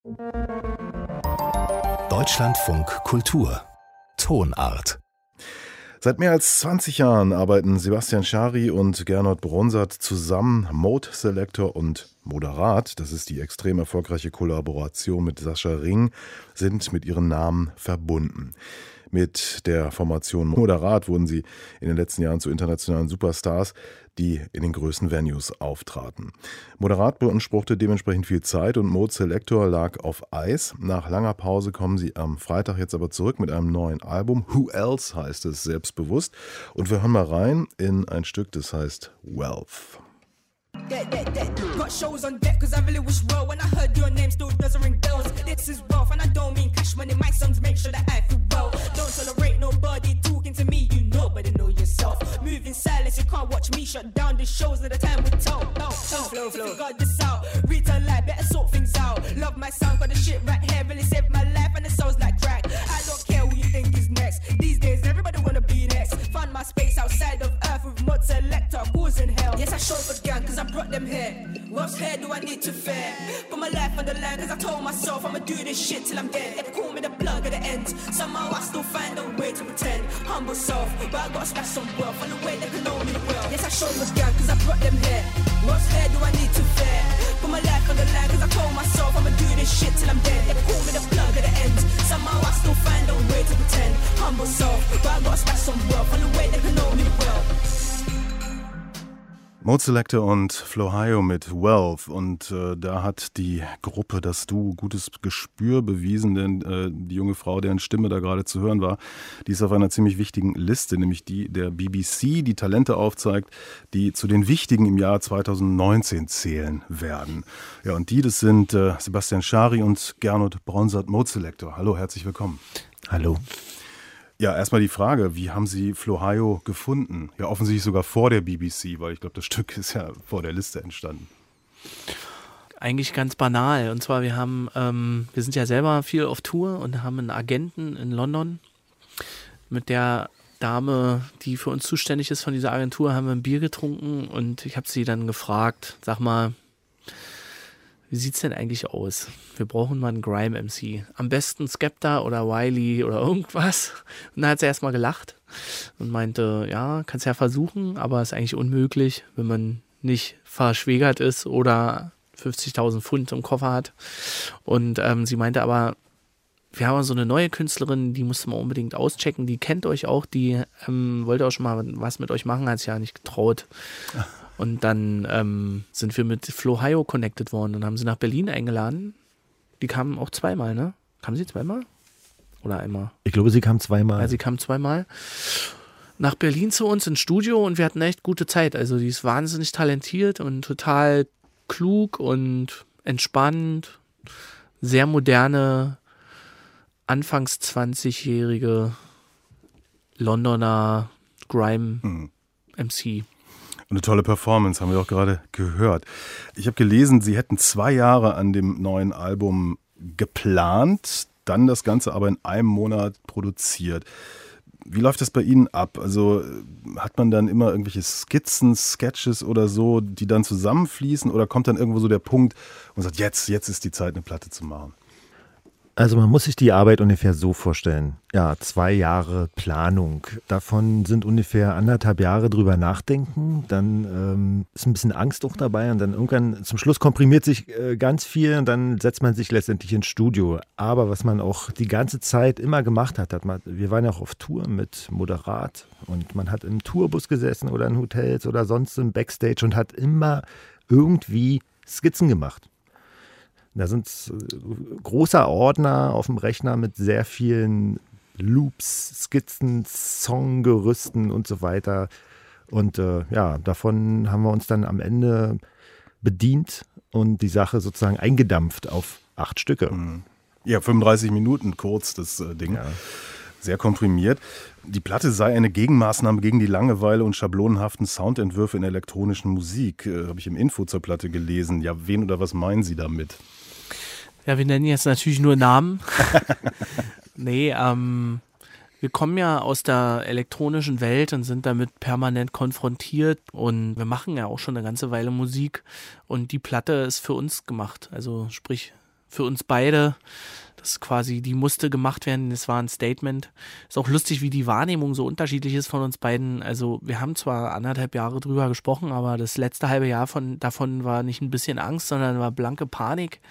Deutschlandfunk Kultur Tonart. Seit mehr als 20 Jahren arbeiten Sebastian Schary und Gernot Bronsart zusammen. Mode Selector und Moderat, das ist die extrem erfolgreiche Kollaboration mit Sascha Ring, sind mit ihren Namen verbunden. Mit der Formation Moderat wurden sie in den letzten Jahren zu internationalen Superstars, die in den größten Venues auftraten. Moderat beanspruchte dementsprechend viel Zeit und Mode Selector lag auf Eis. Nach langer Pause kommen sie am Freitag jetzt aber zurück mit einem neuen Album. Who Else heißt es, selbstbewusst. Und wir hören mal rein in ein Stück, das heißt Wealth. Got shows on deck cause I really wish well. When I heard your name still doesn't ring bells. This is wealth and I don't mean cash money. My songs make sure that I feel well. Don't tolerate nobody talking to me. You know better know yourself. Move in silence, you can't watch me shut down the shows at the time we tell. Flow, flow, got this out. Retail life, better sort things out. Love my sound, got the shit right here. Really saved my life and it sounds like crack. I don't care who you think is next. These days everybody wanna be next. Found my space outside of earth with Mode Selector, causing hell. Yes, I show for gang cause I brought them here. What's here do I need to fear? Put my life on the line cause I told myself I'ma do this shit till I'm dead. They call me the plug at the end. Somehow I still find a way to pretend. Humble self, but I gotta stash some wealth on the way they can know me well. Yes, I show for gang cause I brought them here. What's here do I need to fear? Put my life on the line cause I told myself I'ma do this shit till I'm dead. They call me the plug at the end. Somehow I still find a way to pretend. Humble self, but I gotta stash some wealth on the way they can know me well. Mode Selector und Flohaio mit Wealth und da hat die Gruppe, das Duo, gutes Gespür bewiesen, denn die junge Frau, deren Stimme da gerade zu hören war, die ist auf einer ziemlich wichtigen Liste, nämlich die der BBC, die Talente aufzeigt, die zu den wichtigen im Jahr 2019 zählen werden. Ja, und das sind Sebastian Schary und Gernot Bronsart, Mode Selector. Hallo, herzlich willkommen. Hallo. Ja, erstmal die Frage, wie haben Sie Flohaio gefunden? Ja, offensichtlich sogar vor der BBC, weil ich glaube, das Stück ist ja vor der Liste entstanden. Eigentlich ganz banal. Und zwar, wir sind ja selber viel auf Tour und haben einen Agenten in London. Mit der Dame, die für uns zuständig ist von dieser Agentur, haben wir ein Bier getrunken und ich habe sie dann gefragt, sag mal, wie sieht's denn eigentlich aus? Wir brauchen mal einen Grime-MC. Am besten Skepta oder Wiley oder irgendwas. Und dann hat sie erstmal gelacht und meinte, ja, kannst ja versuchen, aber ist eigentlich unmöglich, wenn man nicht verschwägert ist oder 50.000 Pfund im Koffer hat. Und sie meinte aber, wir haben so eine neue Künstlerin, die musste man unbedingt auschecken, die kennt euch auch, die wollte auch schon mal was mit euch machen, hat sich ja nicht getraut. Und dann sind wir mit Flohaio connected worden und haben sie nach Berlin eingeladen. Die kamen auch zweimal, ne? Kamen sie zweimal? Oder einmal? Ich glaube, sie kamen zweimal. Ja, sie kamen zweimal nach Berlin zu uns ins Studio und wir hatten echt gute Zeit. Also die ist wahnsinnig talentiert und total klug und entspannt. Sehr moderne, anfangs 20-jährige Londoner Grime-MC. Eine tolle Performance, haben wir auch gerade gehört. Ich habe gelesen, Sie hätten 2 Jahre an dem neuen Album geplant, dann das Ganze aber in einem Monat produziert. Wie läuft das bei Ihnen ab? Also hat man dann immer irgendwelche Skizzen, Sketches oder so, die dann zusammenfließen oder kommt dann irgendwo so der Punkt und sagt, jetzt ist die Zeit, eine Platte zu machen? Also man muss sich die Arbeit ungefähr so vorstellen. Ja, 2 Jahre Planung. Davon sind ungefähr 1,5 Jahre drüber nachdenken. Dann ist ein bisschen Angst auch dabei und dann irgendwann zum Schluss komprimiert sich ganz viel und dann setzt man sich letztendlich ins Studio. Aber was man auch die ganze Zeit immer gemacht hat, wir waren ja auch auf Tour mit Moderat und man hat im Tourbus gesessen oder in Hotels oder sonst im Backstage und hat immer irgendwie Skizzen gemacht. Da sind großer Ordner auf dem Rechner mit sehr vielen Loops, Skizzen, Songgerüsten und so weiter. Und davon haben wir uns dann am Ende bedient und die Sache sozusagen eingedampft auf 8 Stücke. Ja, 35 Minuten kurz das Ding. Ja. Sehr komprimiert. Die Platte sei eine Gegenmaßnahme gegen die Langeweile und schablonenhaften Soundentwürfe in der elektronischen Musik. Habe ich im Info zur Platte gelesen. Ja, wen oder was meinen Sie damit? Ja, wir nennen jetzt natürlich nur Namen. Nee, wir kommen ja aus der elektronischen Welt und sind damit permanent konfrontiert und wir machen ja auch schon eine ganze Weile Musik und die Platte ist für uns gemacht. Also sprich für uns beide. Das quasi, die musste gemacht werden, das war ein Statement. Ist auch lustig, wie die Wahrnehmung so unterschiedlich ist von uns beiden. Also wir haben zwar 1,5 Jahre drüber gesprochen, aber das letzte halbe Jahr davon war nicht ein bisschen Angst, sondern war blanke Panik.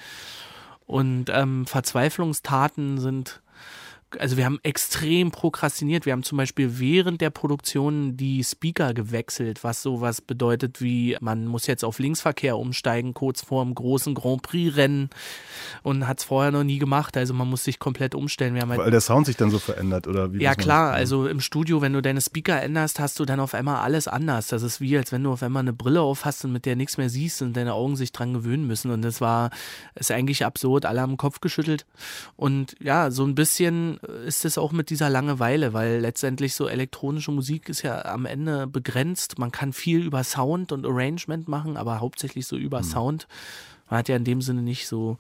Und Verzweiflungstaten sind... Also wir haben extrem prokrastiniert. Wir haben zum Beispiel während der Produktion die Speaker gewechselt, was sowas bedeutet wie, man muss jetzt auf Linksverkehr umsteigen, kurz vor dem großen Grand Prix-Rennen und hat es vorher noch nie gemacht. Also man muss sich komplett umstellen. Wir haben halt weil der Sound sich dann so verändert, oder wie? Ja klar, also im Studio, wenn du deine Speaker änderst, hast du dann auf einmal alles anders. Das ist wie, als wenn du auf einmal eine Brille auf hast und mit der nichts mehr siehst und deine Augen sich dran gewöhnen müssen. Und das ist eigentlich absurd, alle haben den Kopf geschüttelt. Und ja, so ein bisschen ist es auch mit dieser Langeweile, weil letztendlich so elektronische Musik ist ja am Ende begrenzt. Man kann viel über Sound und Arrangement machen, aber hauptsächlich so über Sound. Man hat ja in dem Sinne nicht so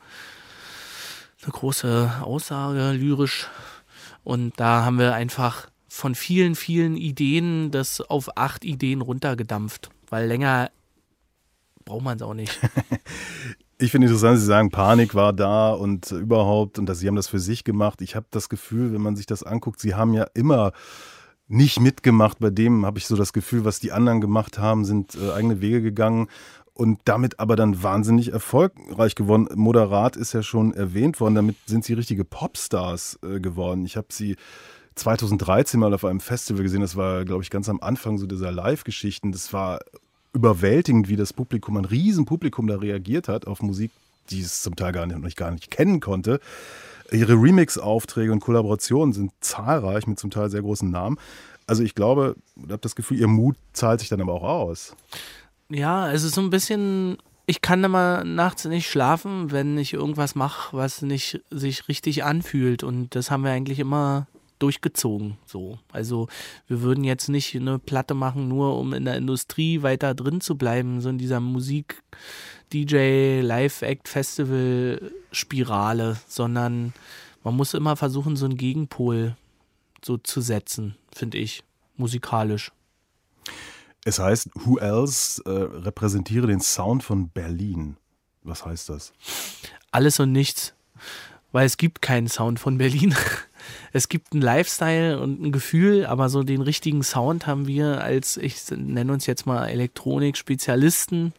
eine große Aussage lyrisch. Und da haben wir einfach von vielen, vielen Ideen das auf 8 Ideen runtergedampft, weil länger braucht man es auch nicht. Ich finde interessant, Sie sagen, Panik war da und überhaupt, und Sie haben das für sich gemacht. Ich habe das Gefühl, wenn man sich das anguckt, Sie haben ja immer nicht mitgemacht. Bei dem habe ich so das Gefühl, was die anderen gemacht haben, sind eigene Wege gegangen und damit aber dann wahnsinnig erfolgreich geworden. Moderat ist ja schon erwähnt worden, damit sind Sie richtige Popstars geworden. Ich habe Sie 2013 mal auf einem Festival gesehen, das war, glaube ich, ganz am Anfang so dieser Live-Geschichten. Das war überwältigend, wie das Publikum, ein Riesenpublikum da reagiert hat auf Musik, die es zum Teil gar nicht kennen konnte. Ihre Remix-Aufträge und Kollaborationen sind zahlreich mit zum Teil sehr großen Namen. Also ich glaube, ich habe das Gefühl, Ihr Mut zahlt sich dann aber auch aus. Ja, es ist so ein bisschen, ich kann immer nachts nicht schlafen, wenn ich irgendwas mache, was nicht sich richtig anfühlt. Und das haben wir eigentlich immer durchgezogen. So. Also wir würden jetzt nicht eine Platte machen, nur um in der Industrie weiter drin zu bleiben, so in dieser Musik, DJ, Live-Act, Festival-Spirale, sondern man muss immer versuchen, so einen Gegenpol so zu setzen, finde ich, musikalisch. Es heißt, Who Else repräsentiere den Sound von Berlin. Was heißt das? Alles und nichts, weil es gibt keinen Sound von Berlin. Es gibt einen Lifestyle und ein Gefühl, aber so den richtigen Sound haben wir als, ich nenne uns jetzt mal Elektronik-Spezialisten,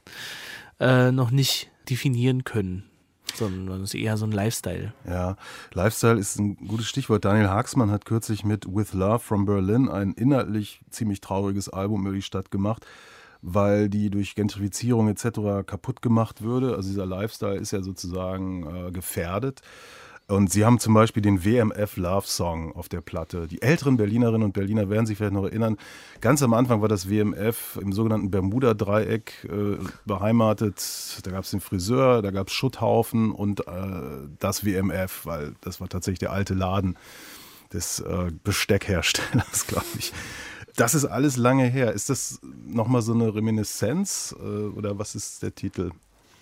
noch nicht definieren können, sondern es ist eher so ein Lifestyle. Ja, Lifestyle ist ein gutes Stichwort. Daniel Haaksman hat kürzlich mit With Love from Berlin ein inhaltlich ziemlich trauriges Album über die Stadt gemacht, weil die durch Gentrifizierung etc. kaputt gemacht würde. Also dieser Lifestyle ist ja sozusagen gefährdet. Und sie haben zum Beispiel den WMF Love Song auf der Platte. Die älteren Berlinerinnen und Berliner werden sich vielleicht noch erinnern. Ganz am Anfang war das WMF im sogenannten Bermuda-Dreieck beheimatet. Da gab es den Friseur, da gab es Schutthaufen und das WMF, weil das war tatsächlich der alte Laden des Besteckherstellers, glaube ich. Das ist alles lange her. Ist das nochmal so eine Reminiszenz oder was ist der Titel?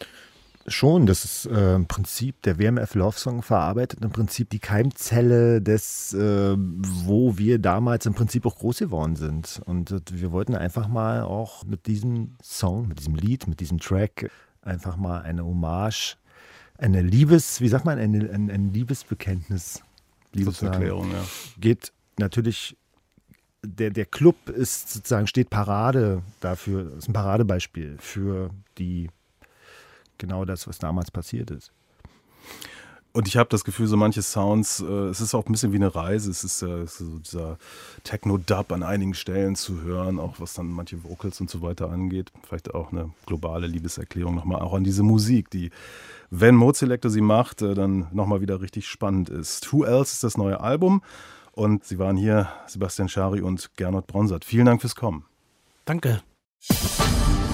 Schon, das ist im Prinzip, der WMF Love Song verarbeitet im Prinzip die Keimzelle des, wo wir damals im Prinzip auch groß geworden sind. Und wir wollten einfach mal auch mit diesem Song, mit diesem Lied, mit diesem Track einfach mal eine Hommage, ein Liebesbekenntnis. Liebeserklärung, ja. Geht natürlich, der Club ist sozusagen, steht Parade dafür, ist ein Paradebeispiel für genau das, was damals passiert ist. Und ich habe das Gefühl, so manche Sounds, es ist auch ein bisschen wie eine Reise. Es ist so dieser Techno-Dub an einigen Stellen zu hören, auch was dann manche Vocals und so weiter angeht. Vielleicht auch eine globale Liebeserklärung nochmal auch an diese Musik, die, wenn Mode Selector sie macht, dann nochmal wieder richtig spannend ist. Who Else ist das neue Album und Sie waren hier, Sebastian Schary und Gernot Bronsart. Vielen Dank fürs Kommen. Danke.